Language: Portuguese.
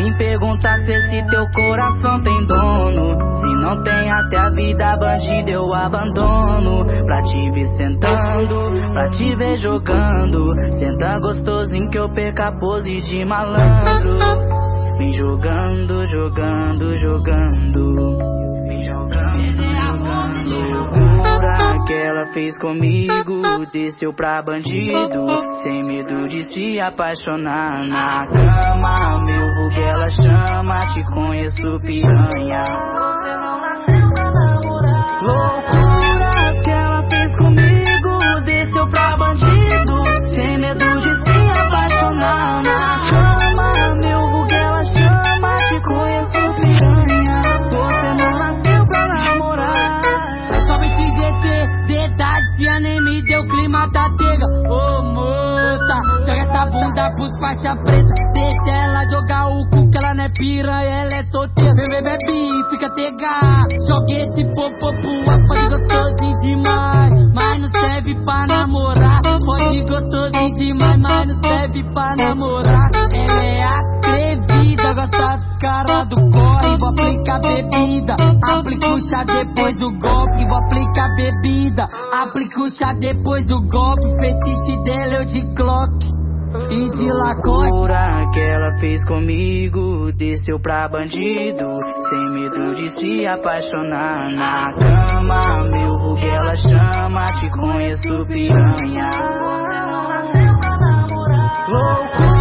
Me pergunta se esse teu coração tem dono. Se não tem, até a vida bandida eu abandono. Pra te ver sentando, pra te ver jogando. Senta gostosinho que eu perca a pose de malandro. Vem jogando, jogando, jogando. Vem jogando, jogando. Loucura que ela fez comigo, desceu pra bandido, sem medo de se apaixonar. Na cama, meu vulgo ela chama, te conheço piranha. Você não nasceu pra namorar. Loucura que ela fez comigo, desceu pra bandido, sem medo de se apaixonar. Na cama, meu vulgo ela chama, te conheço piranha. Você não nasceu pra namorar. Somente GT, dedade, nem me deu clima da tega. Ô moça, joga essa bunda pros faixa preta. Deixa ela jogar o cu que ela não é piranha, ela é solteira. Vem, bebe, fica tega. Joga esse popô pro pode gostosinho demais, mas não serve pra namorar. Pode gostosinho demais, mas não serve pra namorar. Ela é atrevida, gosta dos caras do corre. Vou aplicar bebida, aplica o chá depois do golpe. Vou aplicar bebida, aplica o chá depois do golpe. Fetiche dela eu de Glock e de Lacoste. Loucura que ela fez comigo, desceu pra bandido, sem medo de se apaixonar. Na cama, meu vulgo ela chama, te conheço piranha. Você não nasceu pra namorar. Loucura